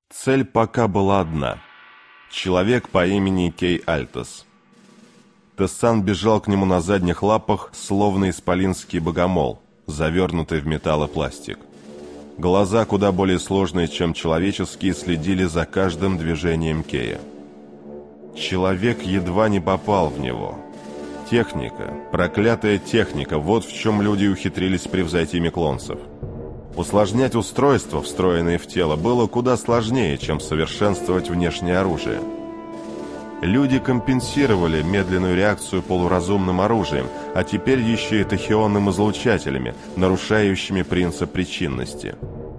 Цель пока была одна. Человек по имени Кей Альтос. Тессан бежал к нему на задних лапах, словно исполинский богомол, завернутый в металл и пластик. Глаза, куда более сложные, чем человеческие, следили за каждым движением Кея. Человек едва не попал в него. Техника, проклятая техника, вот в чем люди ухитрились превзойти меклонцев. Усложнять устройства, встроенные в тело, было куда сложнее, чем совершенствовать внешнее оружие. Люди компенсировали медленную реакцию полуразумным оружием, а теперь еще и тахионным излучателями, нарушающими принцип причинности.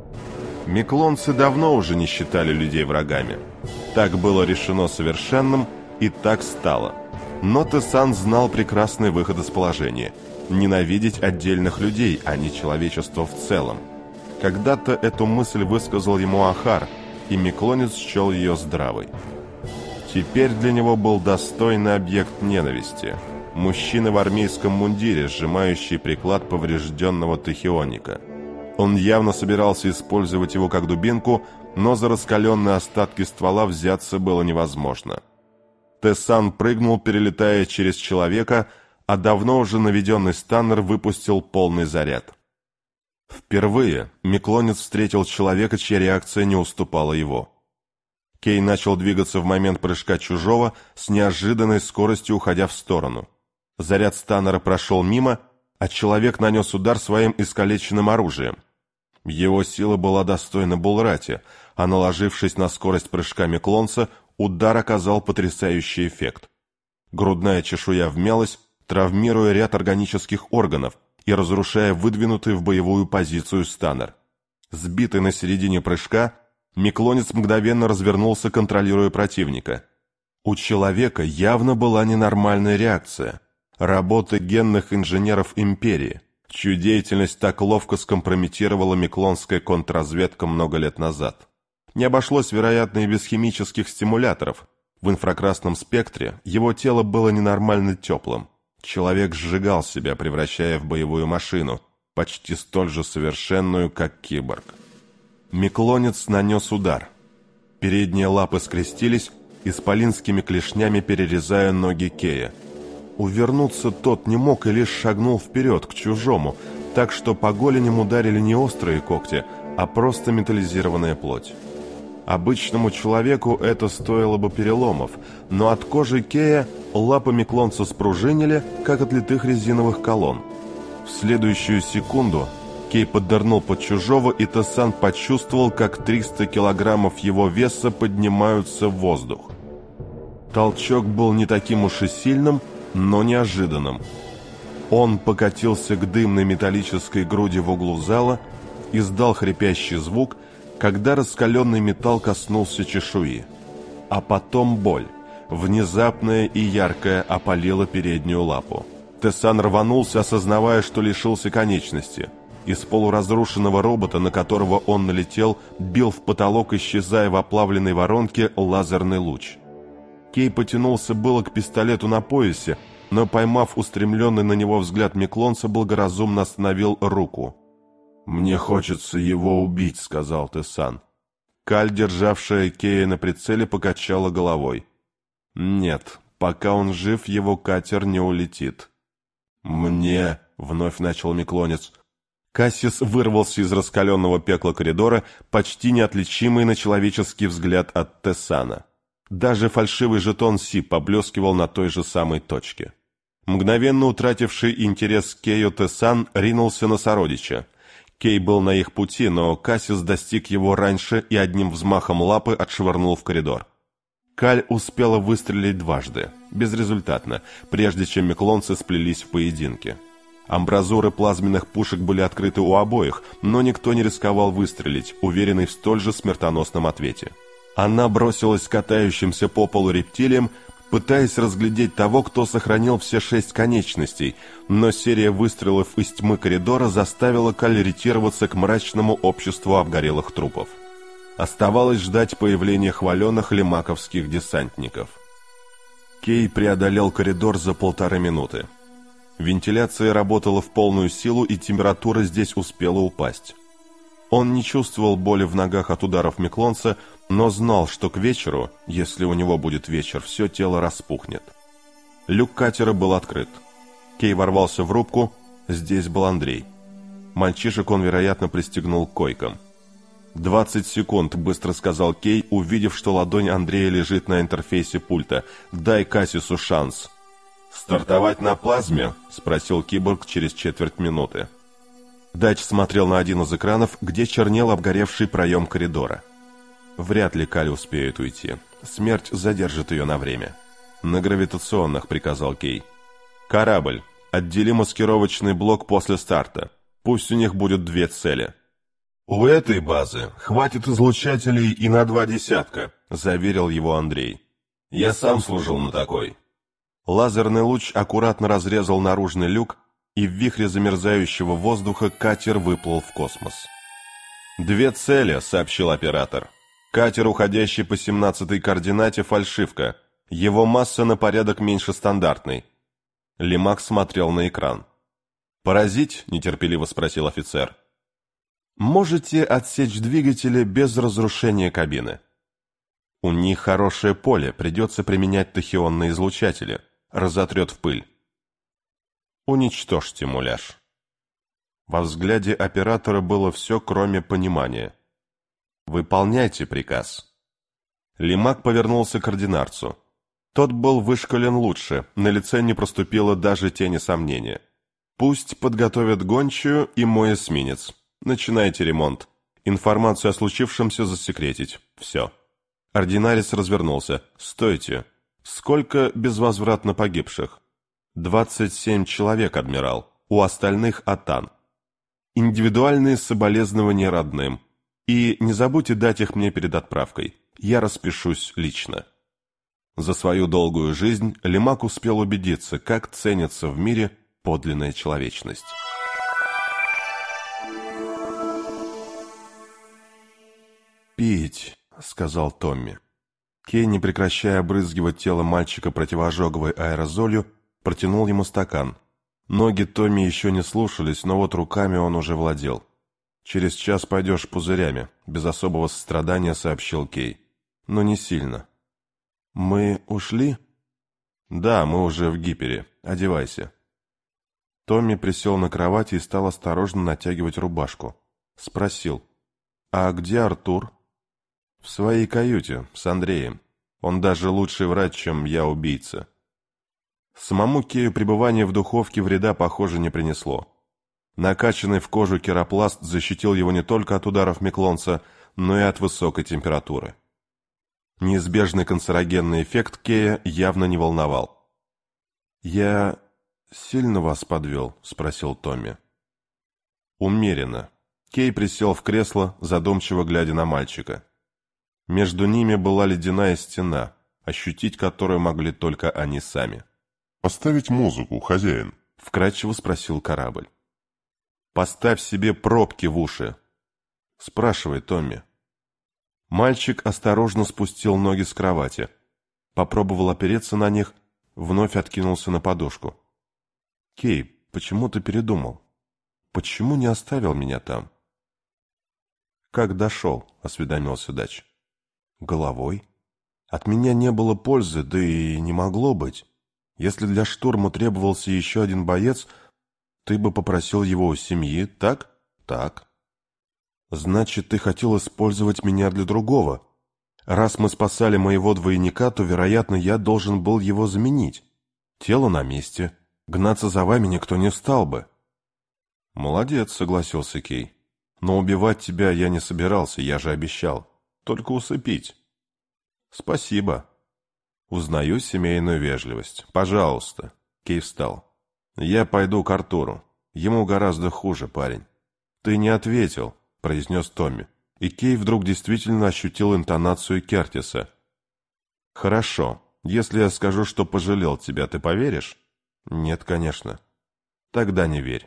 Меклонцы давно уже не считали людей врагами. Так было решено совершенным, и так стало. Но Тессан знал прекрасный выход из положения – ненавидеть отдельных людей, а не человечество в целом. Когда-то эту мысль высказал ему Ахар, и меклонец счел ее здравой. Теперь для него был достойный объект ненависти – мужчина в армейском мундире, сжимающий приклад поврежденного тахионика. Он явно собирался использовать его как дубинку, но за раскаленные остатки ствола взяться было невозможно. Тессан прыгнул, перелетая через человека, а давно уже наведенный станнер выпустил полный заряд. Впервые меклонец встретил человека, чья реакция не уступала его. Кей начал двигаться в момент прыжка чужого с неожиданной скоростью, уходя в сторону. Заряд станнера прошел мимо, а человек нанес удар своим искалеченным оружием. Его сила была достойна Булрати, а наложившись на скорость прыжка меклонца, удар оказал потрясающий эффект. Грудная чешуя вмялась, травмируя ряд органических органов и разрушая выдвинутый в боевую позицию станнер. Сбитый на середине прыжка, меклонец мгновенно развернулся, контролируя противника. У человека явно была ненормальная реакция. Работа генных инженеров Империи, чью деятельность так ловко скомпрометировала меклонская контрразведка много лет назад. Не обошлось, вероятно, и без химических стимуляторов. В инфракрасном спектре его тело было ненормально теплым. Человек сжигал себя, превращая в боевую машину, почти столь же совершенную, как киборг. Меклонец нанес удар. Передние лапы скрестились, исполинскими клешнями перерезая ноги Кея. Увернуться тот не мог и лишь шагнул вперед, к чужому, так что по голеням ударили не острые когти, а просто металлизированная плоть. Обычному человеку это стоило бы переломов, но от кожи Кея лапы меклонца спружинили, как от литых резиновых колонн. В следующую секунду Кей поднырнул под чужого, и Тессан почувствовал, как 300 килограммов его веса поднимаются в воздух. Толчок был не таким уж и сильным, но неожиданным. Он покатился к дымной металлической груди в углу зала, издал хрипящий звук, когда раскаленный металл коснулся чешуи. А потом боль, внезапная и яркая, опалила переднюю лапу. Тессан рванулся, осознавая, что лишился конечности. Из полуразрушенного робота, на которого он налетел, бил в потолок, исчезая в оплавленной воронке, лазерный луч. Кей потянулся было к пистолету на поясе, но, поймав устремленный на него взгляд меклонца, благоразумно остановил руку. «Мне хочется его убить», — сказал Тессан. Каль, державшая Кея на прицеле, покачала головой. «Нет, пока он жив, его катер не улетит». «Мне...» — вновь начал меклонец. Кассис вырвался из раскаленного пекла коридора, почти неотличимый на человеческий взгляд от Тессана. Даже фальшивый жетон Си поблескивал на той же самой точке. Мгновенно утративший интерес к Кею Тессан ринулся на сородича. Кей был на их пути, но Кассис достиг его раньше и одним взмахом лапы отшвырнул в коридор. Каль успела выстрелить дважды, безрезультатно, прежде чем меклонцы сплелись в поединке. Амбразуры плазменных пушек были открыты у обоих, но никто не рисковал выстрелить, уверенный в столь же смертоносном ответе. Она бросилась к катающимся по полу рептилиям, пытаясь разглядеть того, кто сохранил все 6 конечностей, но серия выстрелов из тьмы коридора заставила Каль ретироваться к мрачному обществу обгорелых трупов. Оставалось ждать появления хваленых лемаковских десантников. Кей преодолел коридор за 1,5 минуты. Вентиляция работала в полную силу, и температура здесь успела упасть. Он не чувствовал боли в ногах от ударов Миклонца, но знал, что к вечеру, если у него будет вечер, все тело распухнет. Люк катера был открыт. Кей ворвался в рубку, здесь был Андрей. Мальчишек он, вероятно, пристегнул к койкам. 20 секунд, быстро сказал Кей, увидев, что ладонь Андрея лежит на интерфейсе пульта. «Дай Кассису шанс». «Стартовать на плазме?» — спросил киборг через четверть минуты. Дач смотрел на один из экранов, где чернел обгоревший проем коридора. Вряд ли Каль успеет уйти. Смерть задержит ее на время. «На гравитационных», — приказал Кей. «Корабль, отдели маскировочный блок после старта. Пусть у них будет 2 цели». «У этой базы хватит излучателей и на 2 десятка», — заверил его Андрей. «Я сам служил на такой». Лазерный луч аккуратно разрезал наружный люк, и в вихре замерзающего воздуха катер выплыл в космос. «2 цели», — сообщил оператор. «Катер, уходящий по 17-й координате, фальшивка. Его масса на порядок меньше стандартной». Лемак смотрел на экран. «Поразить?» — нетерпеливо спросил офицер. «Можете отсечь двигатели без разрушения кабины. У них хорошее поле, придется применять тахионные излучатели. Разотрет в пыль». «Уничтожьте муляж». Во взгляде оператора было все, кроме понимания. «Выполняйте приказ». Лемак повернулся к ординарцу. Тот был вышкален лучше, на лице не проступило даже тени сомнения. «Пусть подготовят гончую и мой эсминец. Начинайте ремонт. Информацию о случившемся засекретить. Все». Ординарец развернулся. «Стойте. Сколько безвозвратно погибших?» 27 человек, адмирал. У остальных Атан. Индивидуальные соболезнования родным. И не забудьте дать их мне перед отправкой. Я распишусь лично». За свою долгую жизнь Лемак успел убедиться, как ценится в мире подлинная человечность. «Пить», — сказал Томми. Кей, не прекращая обрызгивать тело мальчика противоожоговой аэрозолью, протянул ему стакан. Ноги Томми еще не слушались, но вот руками он уже владел. «Через час пойдешь пузырями», — без особого сострадания сообщил Кей. «Но не сильно». «Мы ушли?» «Да, мы уже в гипере. Одевайся». Томми присел на кровати и стал осторожно натягивать рубашку. Спросил: «А где Артур?» «В своей каюте, с Андреем. Он даже лучший врач, чем я, убийца». Самому Кею пребывание в духовке вреда, похоже, не принесло. Накачанный в кожу керопласт защитил его не только от ударов Миклонца, но и от высокой температуры. Неизбежный канцерогенный эффект Кея явно не волновал. «Я сильно вас подвел?» — спросил Томми. «Умеренно». Кей присел в кресло, задумчиво глядя на мальчика. Между ними была ледяная стена, ощутить которую могли только они сами. «Поставить музыку, хозяин?» — вкратчиво спросил корабль. «Поставь себе пробки в уши». «Спрашивай, Томми». Мальчик осторожно спустил ноги с кровати, попробовал опереться на них, вновь откинулся на подушку. «Кей, почему ты передумал? Почему не оставил меня там?» «Как дошел?» — осведомился Дач. «Головой. От меня не было пользы, да и не могло быть. Если для штурма требовался еще один боец, ты бы попросил его у семьи, так?» «Так». «Значит, ты хотел использовать меня для другого. Раз мы спасали моего двойника, то, вероятно, я должен был его заменить. Тело на месте. Гнаться за вами никто не стал бы». «Молодец», — согласился Кей. «Но убивать тебя я не собирался, я же обещал. Только усыпить». «Спасибо. Узнаю семейную вежливость. Пожалуйста». Кей встал. «Я пойду к Артуру. Ему гораздо хуже, парень». «Ты не ответил», — произнес Томми. И Кей вдруг действительно ощутил интонацию Кертиса. «Хорошо. Если я скажу, что пожалел тебя, ты поверишь?» «Нет, конечно». «Тогда не верь».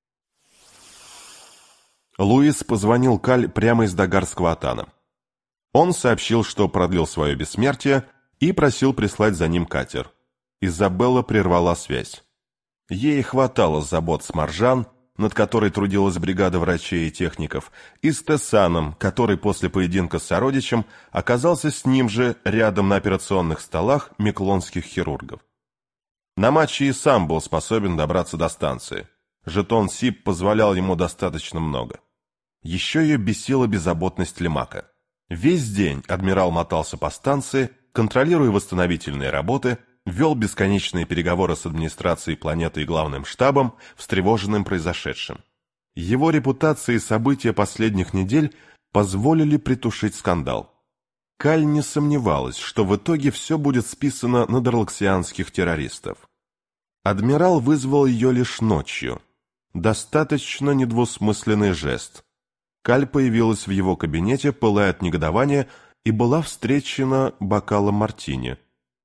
Луис позвонил Каль прямо из Дагарского Атана. Он сообщил, что продлил свое бессмертие, и просил прислать за ним катер. Изабелла прервала связь. Ей хватало забот с Маржан, над которой трудилась бригада врачей и техников, и с Тессаном, который после поединка с сородичем оказался с ним же рядом на операционных столах меклонских хирургов. На матче и сам был способен добраться до станции. Жетон СИП позволял ему достаточно много. Еще ее бесила беззаботность Лемака. Весь день адмирал мотался по станции, контролируя восстановительные работы, вел бесконечные переговоры с администрацией планеты и главным штабом, встревоженным произошедшим. Его репутация и события последних недель позволили притушить скандал. Каль не сомневалась, что в итоге все будет списано на дарлаксианских террористов. Адмирал вызвал ее лишь ночью. Достаточно недвусмысленный жест. Каль появилась в его кабинете, пылая от негодования, и была встречена бокалом мартини.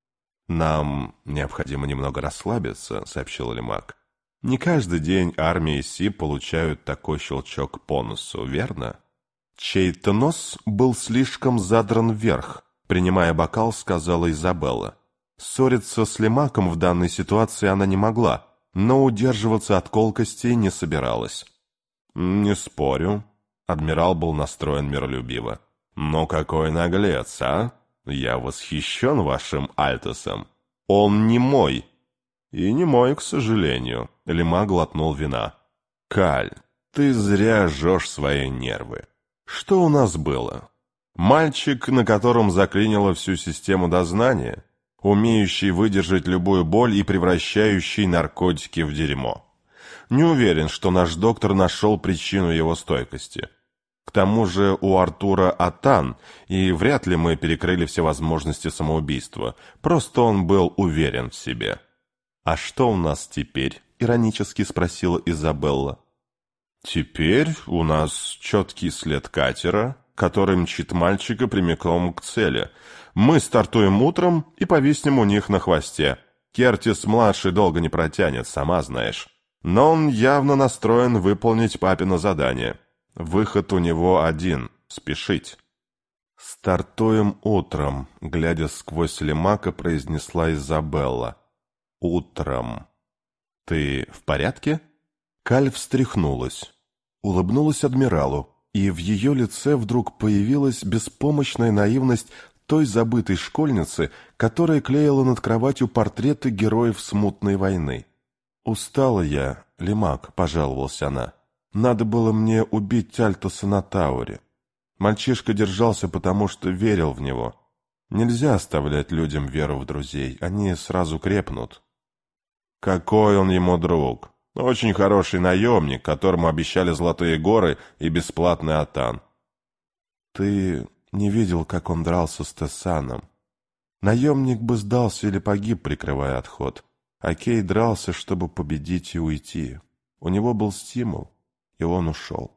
«Нам необходимо немного расслабиться», — сообщил Лемак. «Не каждый день армия и СИ получают такой щелчок по носу, верно?» Чей-то нос был слишком задран вверх, принимая бокал, сказала Изабелла. Ссориться с Лемаком в данной ситуации она не могла, но удерживаться от колкостей не собиралась. «Не спорю», — адмирал был настроен миролюбиво. «Но какой наглец, а? Я восхищен вашим Альтосом. Он не мой». «И не мой, к сожалению», — Лемак глотнул вина. «Каль, ты зря жжешь свои нервы. Что у нас было? Мальчик, на котором заклинило всю систему дознания, умеющий выдержать любую боль и превращающий наркотики в дерьмо. Не уверен, что наш доктор нашел причину его стойкости. К тому же у Артура Атан, и вряд ли мы перекрыли все возможности самоубийства, просто он был уверен в себе». «А что у нас теперь?» — иронически спросила Изабелла. «Теперь у нас четкий след катера, который мчит мальчика прямиком к цели. Мы стартуем утром и повиснем у них на хвосте. Кертис-младший долго не протянет, сама знаешь. Но он явно настроен выполнить папино задание. Выход у него один — спешить». «Стартуем утром», — глядя сквозь Лемака, произнесла Изабелла. «Утром. Ты в порядке?» Каль встряхнулась, улыбнулась адмиралу, и в ее лице вдруг появилась беспомощная наивность той забытой школьницы, которая клеила над кроватью портреты героев смутной войны. «Устала я, Лемак», — пожаловалась она. «Надо было мне убить Альтоса на Тауре. Мальчишка держался, потому что верил в него. Нельзя оставлять людям веру в друзей, они сразу крепнут». «Какой он ему друг! Очень хороший наемник, которому обещали золотые горы и бесплатный атан». «Ты не видел, как он дрался с Тессаном. Наемник бы сдался или погиб, прикрывая отход. А Кей дрался, чтобы победить и уйти. У него был стимул, и он ушел».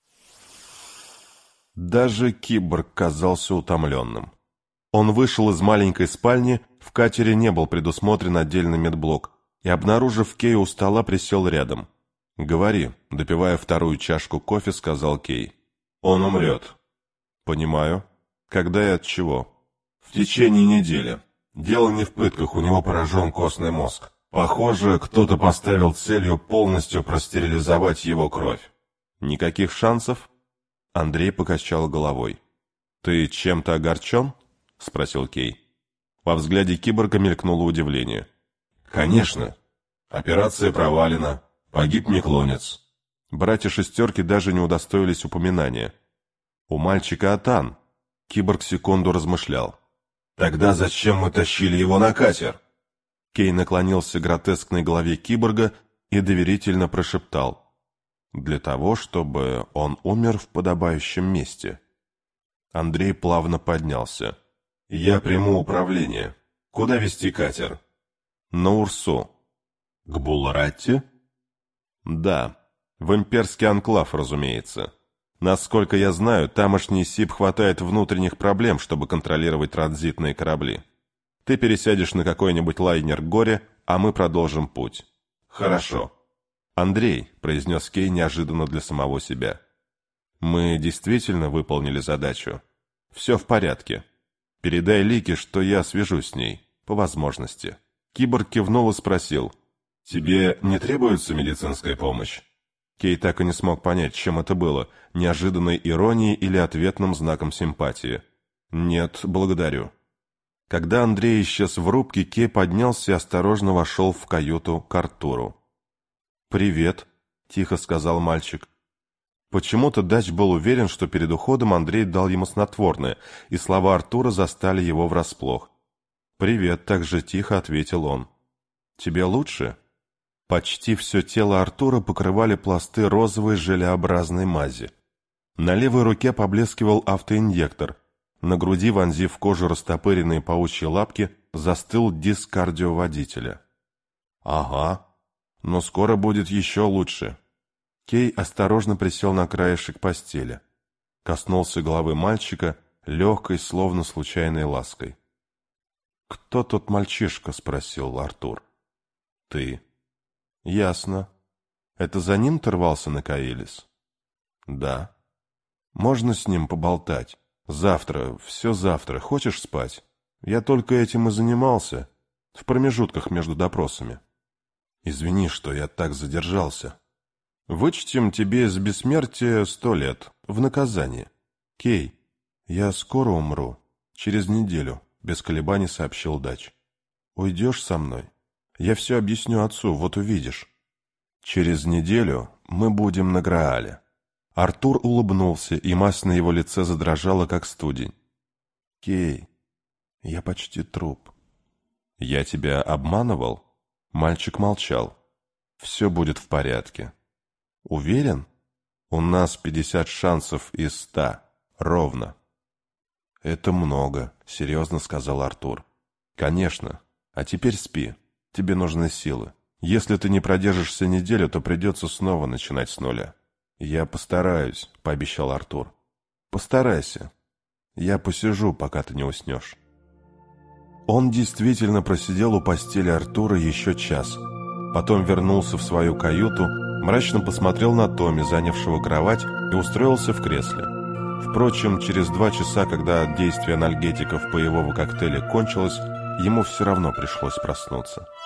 Даже киборг казался утомленным. Он вышел из маленькой спальни, в катере не был предусмотрен отдельный медблок, и, обнаружив Кей у стола, присел рядом. «Говори», — допивая вторую чашку кофе, сказал Кей. «Он умрет». «Понимаю. Когда и от чего?» «В течение недели. Дело не в пытках, у него поражен костный мозг. Похоже, кто-то поставил целью полностью простерилизовать его кровь». «Никаких шансов?» Андрей покачал головой. «Ты чем-то огорчен?» — спросил Кей. Во взгляде киборга мелькнуло удивление. «Конечно. Операция провалена. Погиб Меклонец». Братья-шестерки даже не удостоились упоминания. «У мальчика Атан». Киборг секунду размышлял. «Тогда зачем мы тащили его на катер?» Кей наклонился к гротескной голове киборга и доверительно прошептал. «Для того, чтобы он умер в подобающем месте». Андрей плавно поднялся. «Я приму управление. Куда вести катер?» «На Урсу». «К Булратте?» «Да. В имперский анклав, разумеется. Насколько я знаю, тамошний СИП хватает внутренних проблем, чтобы контролировать транзитные корабли. Ты пересядешь на какой-нибудь лайнер к горе, а мы продолжим путь». «Хорошо». «Андрей», — произнес Кей неожиданно для самого себя, — «мы действительно выполнили задачу. Все в порядке. Передай Лике, что я свяжусь с ней, по возможности». Киборг кивнул и спросил. «Тебе не требуется медицинская помощь?» Кей так и не смог понять, чем это было – неожиданной иронией или ответным знаком симпатии. «Нет, благодарю». Когда Андрей исчез в рубке, Кей поднялся и осторожно вошел в каюту к Артуру. «Привет», – тихо сказал мальчик. Почему-то Дач был уверен, что перед уходом Андрей дал ему снотворное, и слова Артура застали его врасплох. «Привет», – так же тихо ответил он. «Тебе лучше?» Почти все тело Артура покрывали пласты розовой желеобразной мази. На левой руке поблескивал автоинъектор. На груди, вонзив в кожу растопыренные паучьи лапки, застыл диск кардиоводителя. «Ага, но скоро будет еще лучше». Кей осторожно присел на краешек постели. Коснулся головы мальчика, легкой, словно случайной лаской. «Кто тот мальчишка?» — спросил Артур. «Ты». «Ясно. Это за ним ты рвался на Каэлис?» «Да». «Можно с ним поболтать? Завтра, все завтра. Хочешь спать? Я только этим и занимался, в промежутках между допросами». «Извини, что я так задержался. Вычтем тебе из бессмертия 100 лет, в наказание. Кей, я скоро умру, через неделю», — без колебаний сообщил Дач. «Уйдешь со мной? Я все объясню отцу, вот увидишь». «Через неделю мы будем на Граале». Артур улыбнулся, и мазь на его лице задрожала, как студень. «Кей, я почти труп». «Я тебя обманывал?» Мальчик молчал. «Все будет в порядке». «Уверен? У нас 50 шансов из 100. Ровно». «Это много», — серьезно сказал Артур. «Конечно. А теперь спи. Тебе нужны силы. Если ты не продержишься неделю, то придется снова начинать с нуля». «Я постараюсь», — пообещал Артур. «Постарайся. Я посижу, пока ты не уснешь». Он действительно просидел у постели Артура еще час. Потом вернулся в свою каюту, мрачно посмотрел на Томми, занявшего кровать, и устроился в кресле. Впрочем, через 2 часа, когда действие анальгетиков боевого коктейля кончилось, ему все равно пришлось проснуться.